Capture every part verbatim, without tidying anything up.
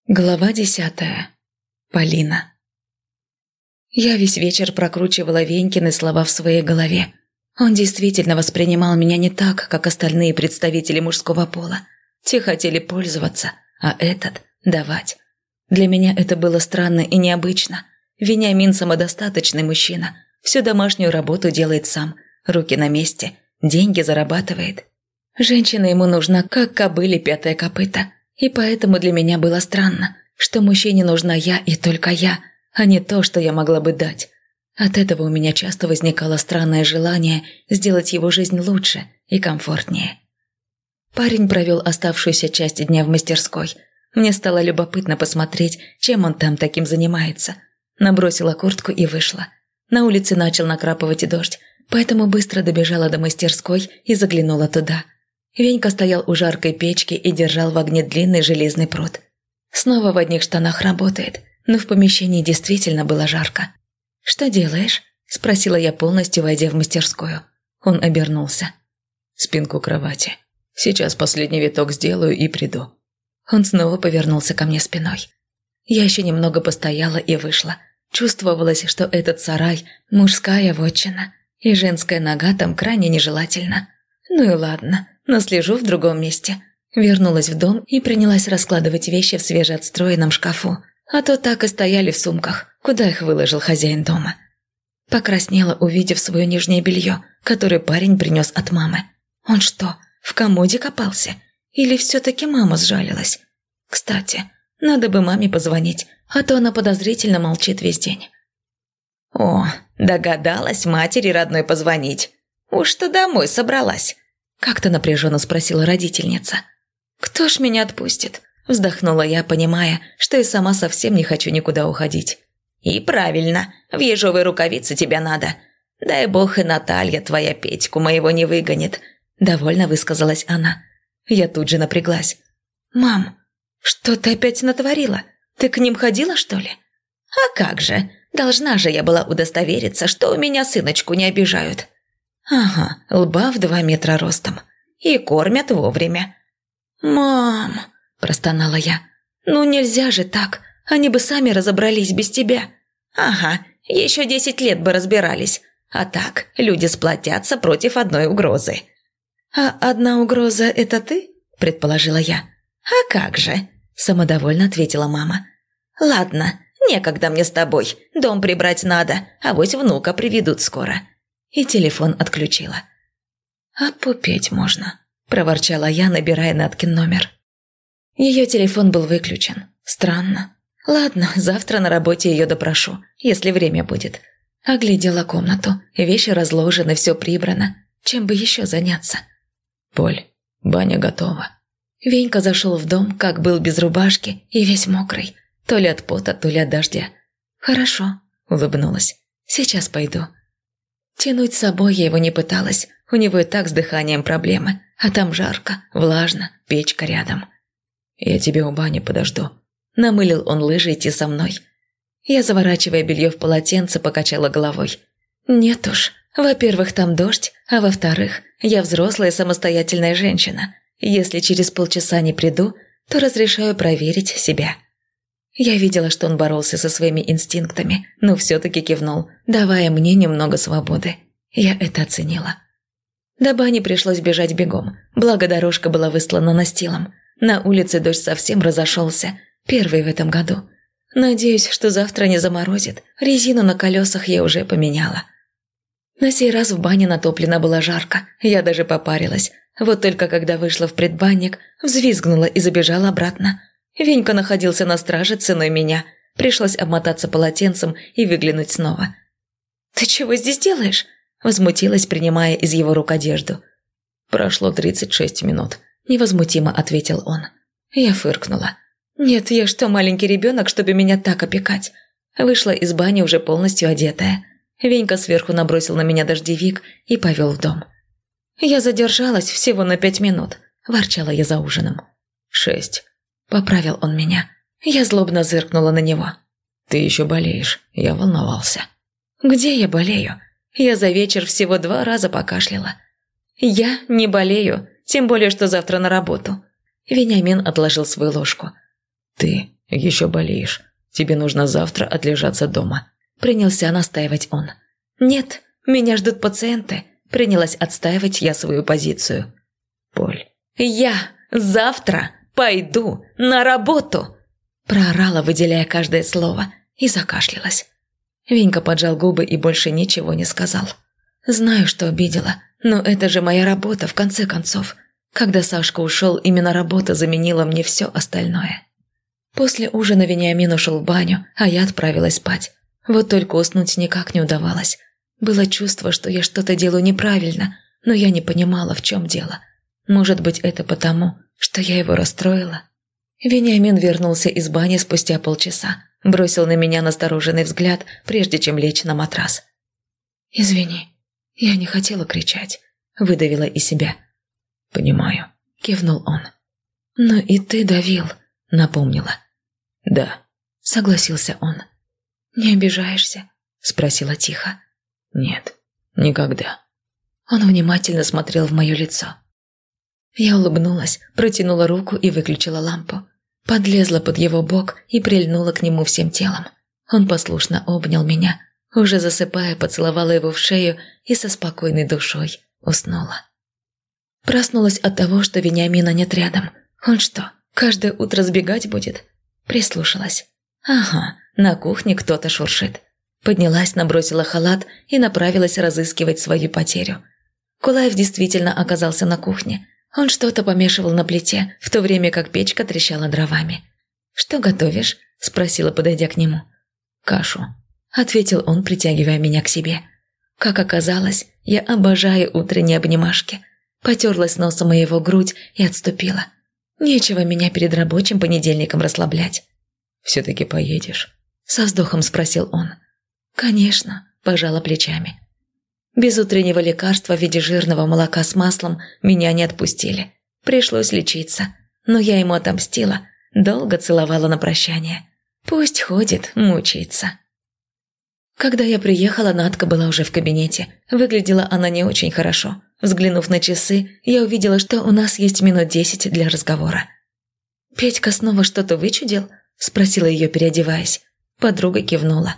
Глава десятая. Полина. Я весь вечер прокручивала Венькины слова в своей голове. Он действительно воспринимал меня не так, как остальные представители мужского пола. Те хотели пользоваться, а этот – давать. Для меня это было странно и необычно. Вениамин – самодостаточный мужчина. Всю домашнюю работу делает сам, руки на месте, деньги зарабатывает. Женщина ему нужна, как кобыле пятое копыто. И поэтому для меня было странно, что мужчине нужна я и только я, а не то, что я могла бы дать. От этого у меня часто возникало странное желание сделать его жизнь лучше и комфортнее. Парень провел оставшуюся часть дня в мастерской. Мне стало любопытно посмотреть, чем он там таким занимается. Набросила куртку и вышла. На улице начал накрапывать дождь, поэтому быстро добежала до мастерской и заглянула туда. Венька стоял у жаркой печки и держал в огне длинный железный прут. Снова в одних штанах работает, но в помещении действительно было жарко. «Что делаешь?» – спросила я, полностью войдя в мастерскую. Он обернулся. «Спинку кровати. Сейчас последний виток сделаю и приду». Он снова повернулся ко мне спиной. Я еще немного постояла и вышла. Чувствовалось, что этот сарай – мужская вотчина, и женская нога там крайне нежелательна. Ну и ладно. Но слежу в другом месте. Вернулась в дом и принялась раскладывать вещи в свежеотстроенном шкафу, а то так и стояли в сумках, куда их выложил хозяин дома. Покраснела, увидев свое нижнее белье, которое парень принес от мамы. Он что, в комоде копался? Или все-таки мама сжалилась? Кстати, надо бы маме позвонить, а то она подозрительно молчит весь день. О, догадалась матери родной позвонить. Уж что домой собралась. Как-то напряженно спросила родительница. «Кто ж меня отпустит?» Вздохнула я, понимая, что и сама совсем не хочу никуда уходить. «И правильно, в ежовой рукавице тебя надо. Дай бог и Наталья твоя Петьку моего не выгонит», – довольно высказалась она. Я тут же напряглась. «Мам, что ты опять натворила? Ты к ним ходила, что ли?» «А как же, должна же я была удостовериться, что у меня сыночку не обижают». «Ага, лба в два метра ростом. И кормят вовремя». «Мам!» – простонала я. «Ну нельзя же так, они бы сами разобрались без тебя». «Ага, еще десять лет бы разбирались. А так, люди сплотятся против одной угрозы». «А одна угроза – это ты?» – предположила я. «А как же?» – самодовольно ответила мама. «Ладно, некогда мне с тобой, дом прибрать надо, авось внука приведут скоро». И телефон отключила. «А попеть можно», – проворчала я, набирая Наткин номер. Ее телефон был выключен. Странно. Ладно, завтра на работе ее допрошу, если время будет. Оглядела комнату, вещи разложены, все прибрано. Чем бы еще заняться? «Поль, баня готова». Венька зашел в дом, как был без рубашки и весь мокрый. То ли от пота, то ли от дождя. «Хорошо», – улыбнулась. «Сейчас пойду». Тянуть с собой я его не пыталась, у него и так с дыханием проблемы, а там жарко, влажно, печка рядом. «Я тебе у бани подожду», – намылил он лыжи идти со мной. Я, заворачивая белье в полотенце, покачала головой. «Нет уж, во-первых, там дождь, а во-вторых, я взрослая самостоятельная женщина. Если через полчаса не приду, то разрешаю проверить себя». Я видела, что он боролся со своими инстинктами, но все-таки кивнул, давая мне немного свободы. Я это оценила. До бани пришлось бежать бегом, благо дорожка была выстлана настилом. На улице дождь совсем разошелся, первый в этом году. Надеюсь, что завтра не заморозит, резину на колесах я уже поменяла. На сей раз в бане натоплено было жарко, я даже попарилась. Вот только когда вышла в предбанник, взвизгнула и забежала обратно. Венька находился на страже ценой меня. Пришлось обмотаться полотенцем и выглянуть снова. «Ты чего здесь делаешь?» – возмутилась, принимая из его рук одежду. «Прошло тридцать шесть минут», – невозмутимо ответил он. Я фыркнула. «Нет, я что, маленький ребенок, чтобы меня так опекать?» Вышла из бани уже полностью одетая. Венька сверху набросил на меня дождевик и повел в дом. «Я задержалась всего на пять минут», – ворчала я за ужином. «Шесть». Поправил он меня. Я злобно зыркнула на него. «Ты еще болеешь, я волновался». «Где я болею? Я за вечер всего два раза покашляла». «Я не болею, тем более, что завтра на работу». Вениамин отложил свою ложку. «Ты Еще болеешь. Тебе нужно завтра отлежаться дома. Принялся настаивать он. Нет, меня ждут пациенты. Принялась отстаивать я свою позицию. Поль. Я завтра пойду на работу. Проорала, выделяя каждое слово, и закашлялась. Венька поджал губы и больше ничего не сказал. Знаю, что обидела, но это же моя работа, в конце концов. Когда Сашка ушел, именно работа заменила мне все остальное. После ужина Вениамин ушел в баню, а я отправилась спать. Вот только уснуть никак не удавалось. Было чувство, что я что-то делаю неправильно, но я не понимала, в чем дело. Может быть, это потому, что я его расстроила? Вениамин вернулся из бани спустя полчаса, бросил на меня настороженный взгляд, прежде чем лечь на матрас. «Извини, я не хотела кричать», – выдавила из себя. «Понимаю», – кивнул он. «Но и ты давил», – напомнила. «Да», – согласился он. «Не обижаешься?» – спросила тихо. «Нет, никогда». Он внимательно смотрел в мое лицо. Я улыбнулась, протянула руку и выключила лампу. Подлезла под его бок и прильнула к нему всем телом. Он послушно обнял меня, уже засыпая, поцеловала его в шею и со спокойной душой уснула. Проснулась от того, что Вениамина нет рядом. Он что, каждое утро сбегать будет? Прислушалась. Ага, на кухне кто-то шуршит. Поднялась, набросила халат и направилась разыскивать свою потерю. Кулаев действительно оказался на кухне. Он что-то помешивал на плите, в то время как печка трещала дровами. «Что готовишь?» – спросила, подойдя к нему. «Кашу», – ответил он, притягивая меня к себе. Как оказалось, я обожаю утренние обнимашки. Потерлась носом моего грудь и отступила. Нечего меня перед рабочим понедельником расслаблять. «Все-таки поедешь?» – со вздохом спросил он. «Конечно», – пожала плечами. Без утреннего лекарства в виде жирного молока с маслом меня не отпустили. Пришлось лечиться, но я ему отомстила, долго целовала на прощание. Пусть ходит, мучается. Когда я приехала, Надка была уже в кабинете. Выглядела она не очень хорошо. Взглянув на часы, я увидела, что у нас есть минут десять для разговора. «Петька снова что-то вычудил?» – спросила ее, переодеваясь. Подруга кивнула.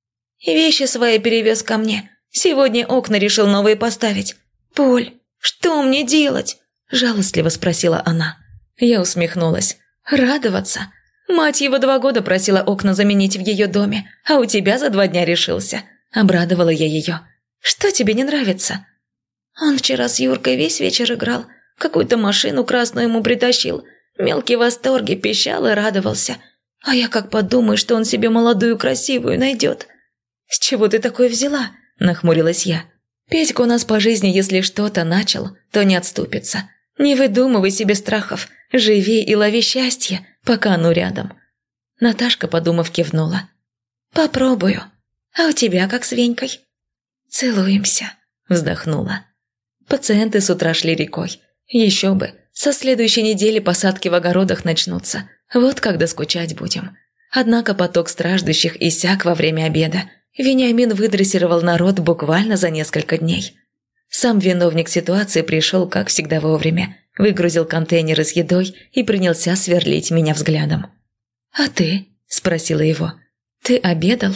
«Вещи свои перевез ко мне. Сегодня окна решил новые поставить. Поль, что мне делать?» – жалостливо спросила она. Я усмехнулась. «Радоваться? Мать его два года просила окна заменить в ее доме, а у тебя за два дня решился». Обрадовала я ее. «Что тебе не нравится?» «Он вчера с Юркой весь вечер играл. Какую-то машину красную ему притащил. Мелкий в восторге, пищал и радовался. А я как подумаю, что он себе молодую красивую найдет». «С чего ты такое взяла?» – нахмурилась я. «Петька у нас по жизни, если что-то начал, то не отступится. Не выдумывай себе страхов, живи и лови счастье, пока оно рядом». Наташка, подумав, кивнула. «Попробую. А у тебя как с Венькой?» «Целуемся», – вздохнула. Пациенты с утра шли рекой. Еще бы, со следующей недели посадки в огородах начнутся. Вот когда скучать будем. Однако поток страждущих иссяк во время обеда. Вениамин выдрессировал народ буквально за несколько дней. Сам виновник ситуации пришел, как всегда, вовремя. Выгрузил контейнеры с едой и принялся сверлить меня взглядом. «А ты?» – спросила его. «Ты обедал?»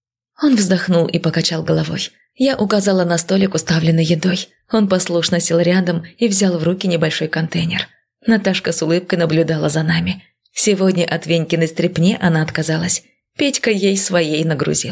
Он вздохнул и покачал головой. Я указала на столик, уставленный едой. Он послушно сел рядом и взял в руки небольшой контейнер. Наташка с улыбкой наблюдала за нами. Сегодня от Венькиной стряпни она отказалась. Петька ей своей нагрузил.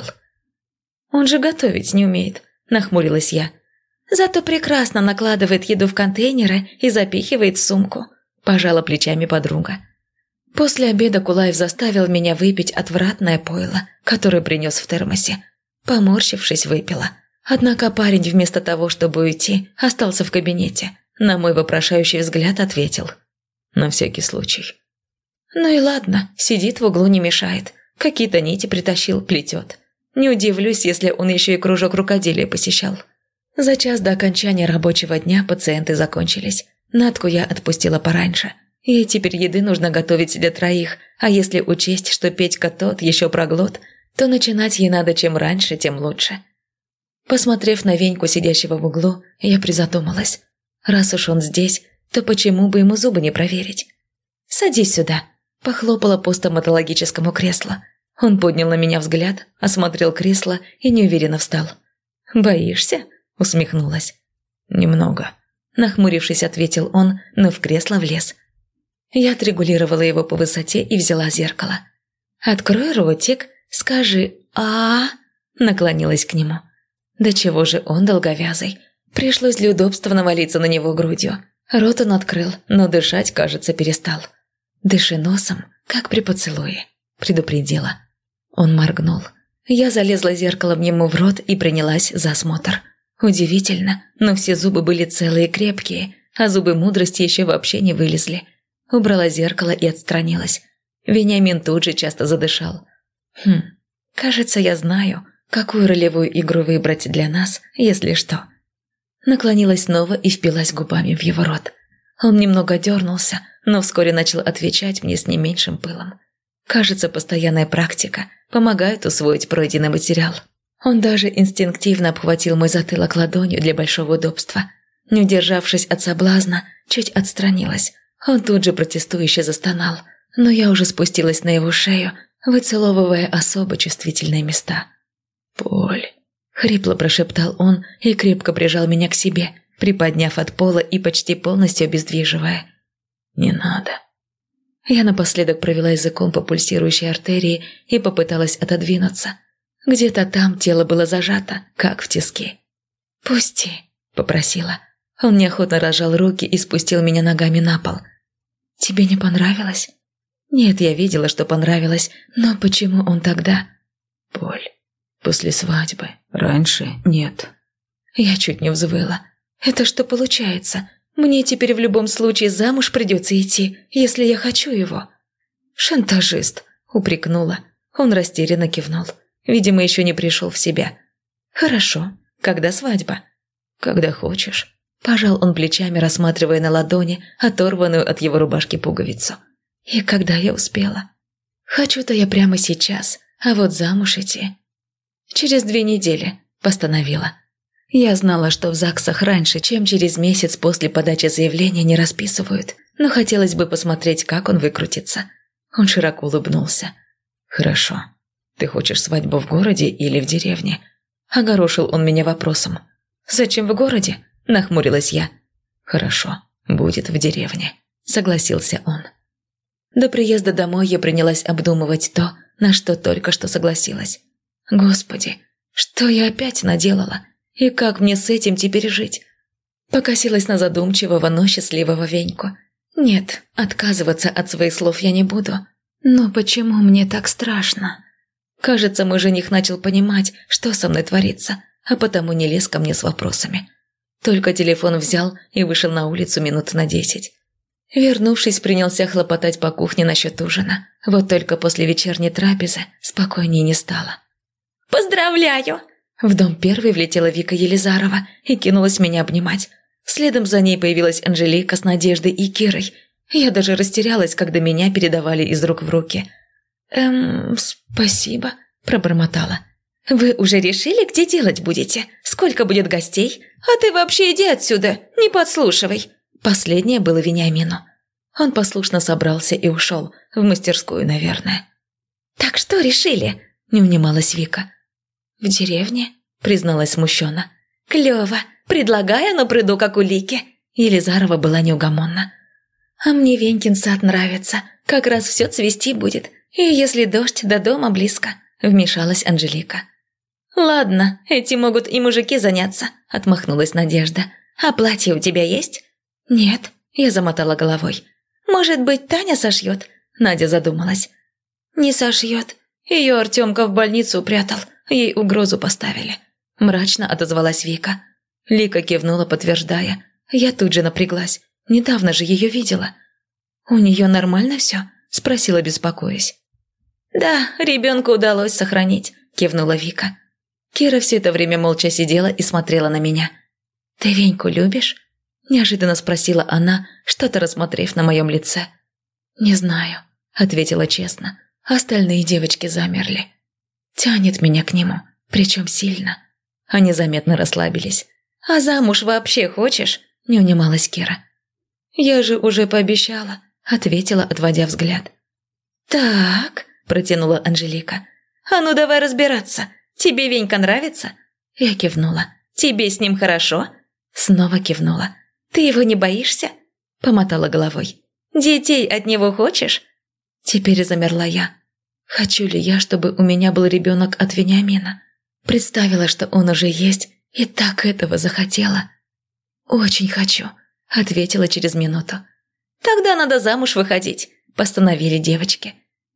«Он же готовить не умеет», – нахмурилась я. «Зато прекрасно накладывает еду в контейнеры и запихивает в сумку», – пожала плечами подруга. После обеда Кулаев заставил меня выпить отвратное пойло, которое принес в термосе. Поморщившись, выпила. Однако парень вместо того, чтобы уйти, остался в кабинете. На мой вопрошающий взгляд ответил. «На всякий случай». «Ну и ладно, сидит в углу, не мешает. Какие-то нити притащил, плетет. Не удивлюсь, если он еще и кружок рукоделия посещал». За час до окончания рабочего дня пациенты закончились. Надку я отпустила пораньше. Ей теперь еды нужно готовить для троих, а если учесть, что Петька тот еще проглот, то начинать ей надо чем раньше, тем лучше. Посмотрев на Веньку, сидящего в углу, я призадумалась. Раз уж он здесь, то почему бы ему зубы не проверить? «Садись сюда», – Похлопала по стоматологическому креслу. Он поднял на меня взгляд, осмотрел кресло и неуверенно встал. «Боишься?» – усмехнулась. «Немного», – нахмурившись, ответил он, но в кресло влез. Я отрегулировала его по высоте и взяла зеркало. «Открой ротик, скажи «а», наклонилась к нему. Да чего же он долговязый? Пришлось для удобства навалиться на него грудью. Рот он открыл, но дышать, кажется, перестал. «Дыши носом, как при поцелуе», – предупредила. Он моргнул. Я залезла зеркалом ему в рот и принялась за осмотр. Удивительно, но все зубы были целые и крепкие, а зубы мудрости еще вообще не вылезли. Убрала зеркало и отстранилась. Вениамин тут же часто задышал. Хм, кажется, я знаю, какую ролевую игру выбрать для нас, если что. Наклонилась снова и впилась губами в его рот. Он немного дернулся, но вскоре начал отвечать мне с не меньшим пылом. Кажется, постоянная практика помогает усвоить пройденный материал. Он даже инстинктивно обхватил мой затылок ладонью для большого удобства. Не удержавшись от соблазна, чуть отстранилась. Он тут же протестующе застонал, но я уже спустилась на его шею, выцеловывая особо чувствительные места. «Поль», — хрипло прошептал он и крепко прижал меня к себе, приподняв от пола и почти полностью обездвиживая. «Не надо». Я напоследок провела языком по пульсирующей артерии и попыталась отодвинуться. Где-то там тело было зажато, как в тиски. «Пусти», — попросила. Он неохотно разжал руки и спустил меня ногами на пол. «Тебе не понравилось?» «Нет, я видела, что понравилось, но почему он тогда?» «Поль, после свадьбы. Раньше нет». Я чуть не взвыла. «Это что получается? Мне теперь в любом случае замуж придется идти, если я хочу его». «Шантажист», — упрекнула. Он растерянно кивнул. Видимо, еще не пришел в себя. «Хорошо. Когда свадьба?» «Когда хочешь». Пожал он плечами, рассматривая на ладони оторванную от его рубашки пуговицу. «И когда я успела?» «Хочу-то я прямо сейчас, а вот замуж идти...» «Через две недели», – постановила. Я знала, что в ЗАГСах раньше, чем через месяц после подачи заявления не расписывают, но хотелось бы посмотреть, как он выкрутится. Он широко улыбнулся. «Хорошо. Ты хочешь свадьбу в городе или в деревне?» Огорошил он меня вопросом. «Зачем в городе?» – нахмурилась я. «Хорошо, будет в деревне», – согласился он. До приезда домой я принялась обдумывать то, на что только что согласилась. Господи, что я опять наделала? И как мне с этим теперь жить? Покосилась на задумчивого, но счастливого Веньку. Нет, отказываться от своих слов я не буду. Но почему мне так страшно? Кажется, мой жених начал понимать, что со мной творится, а потому не лез ко мне с вопросами. Только телефон взял и вышел на улицу минут на десять. Вернувшись, принялся хлопотать по кухне насчет ужина. Вот только после вечерней трапезы спокойнее не стало. «Поздравляю!» В дом первой влетела Вика Елизарова и кинулась меня обнимать. Следом за ней появилась Анжелика с Надеждой и Кирой. Я даже растерялась, когда меня передавали из рук в руки. «Эм, спасибо», – пробормотала. «Вы уже решили, где делать будете? Сколько будет гостей? А ты вообще иди отсюда, не подслушивай!» Последнее было Вениамину. Он послушно собрался и ушел, в мастерскую, наверное. «Так что решили?» – не унималась Вика. «В деревне?» – призналась смущенно. «Клево! Предлагаю, но приду, как улики!» Елизарова была неугомонна. «А мне Венькин сад нравится, как раз все цвести будет, и если дождь, до дома близко», – вмешалась Анжелика. «Ладно, этим могут и мужики заняться», – отмахнулась Надежда. «А платье у тебя есть?» «Нет», – я замотала головой. «Может быть, Таня сошьет?» – Надя задумалась. «Не сошьет. Ее Артемка в больницу упрятал, ей угрозу поставили», – мрачно отозвалась Вика. Лика кивнула, подтверждая. Я тут же напряглась. Недавно же ее видела. «У нее нормально все?» – спросила, беспокоясь. «Да, ребенка удалось сохранить», – кивнула Вика. Кира все это время молча сидела и смотрела на меня. «Ты Веньку любишь?» – неожиданно спросила она, что-то рассмотрев на моем лице. «Не знаю», – ответила честно. Остальные девочки замерли. Тянет меня к нему, причем сильно. Они заметно расслабились. «А замуж вообще хочешь?» – не унималась Кира. «Я же уже пообещала», – ответила, отводя взгляд. «Так», – протянула Анжелика. «А ну давай разбираться. Тебе Венька нравится?» Я кивнула. «Тебе с ним хорошо?» Снова кивнула. «Ты его не боишься?» Помотала головой. «Детей от него хочешь?» Теперь замерла я. Хочу ли я, чтобы у меня был ребенок от Вениамина? Представила, что он уже есть, и так этого захотела. «Очень хочу», – ответила через минуту. «Тогда надо замуж выходить», – постановили девочки.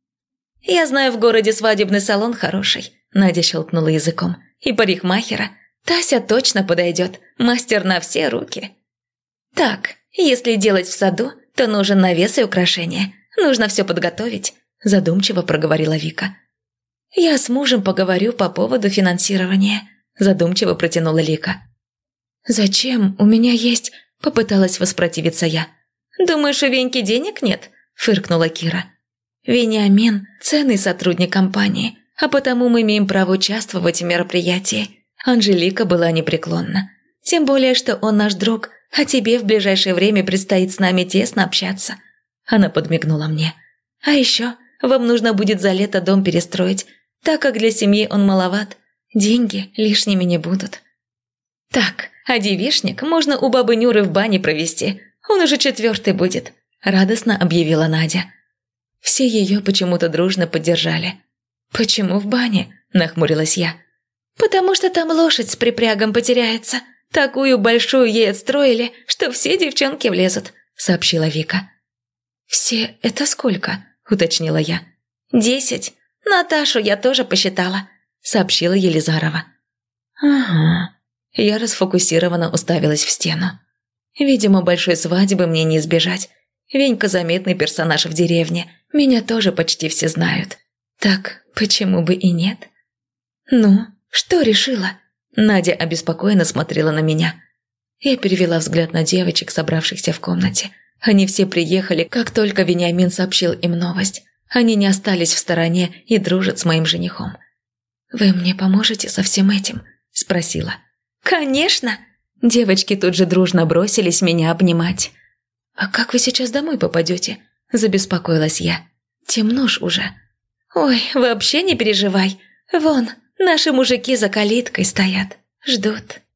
«Я знаю в городе свадебный салон хороший», – Надя щелкнула языком. «И парикмахера. Тася точно подойдет, мастер на все руки». «Так, если делать в саду, то нужен навес и украшения. Нужно все подготовить», – задумчиво проговорила Вика. «Я с мужем поговорю по поводу финансирования», – задумчиво протянула Лика. «Зачем? У меня есть...» – попыталась воспротивиться я. «Думаешь, у Веньки денег нет?» – фыркнула Кира. «Вениамин – ценный сотрудник компании, а потому мы имеем право участвовать в мероприятии». Анжелика была непреклонна. «Тем более, что он наш друг, а тебе в ближайшее время предстоит с нами тесно общаться». Она подмигнула мне. «А еще вам нужно будет за лето дом перестроить, так как для семьи он маловат. Деньги лишними не будут». «Так, а девичник можно у бабы Нюры в бане провести. Он уже четвертый будет», – радостно объявила Надя. Все ее почему-то дружно поддержали. «Почему в бане?» – нахмурилась я. «Потому что там лошадь с припрягом потеряется. Такую большую ей отстроили, что все девчонки влезут», – сообщила Вика. «Все это сколько?» – уточнила я. «Десять. Наташу я тоже посчитала», – сообщила Елизарова. «Ага». Я расфокусированно уставилась в стену. Видимо, большой свадьбы мне не избежать. Венька заметный персонаж в деревне. Меня тоже почти все знают. Так почему бы и нет? «Ну, что решила?» Надя обеспокоенно смотрела на меня. Я перевела взгляд на девочек, собравшихся в комнате. Они все приехали, как только Вениамин сообщил им новость. Они не остались в стороне и дружат с моим женихом. «Вы мне поможете со всем этим?» – спросила. «Конечно!» Девочки тут же дружно бросились меня обнимать. «А как вы сейчас домой попадете?» – забеспокоилась я. «Темно ж уже». «Ой, вообще не переживай. Вон, наши мужики за калиткой стоят, ждут».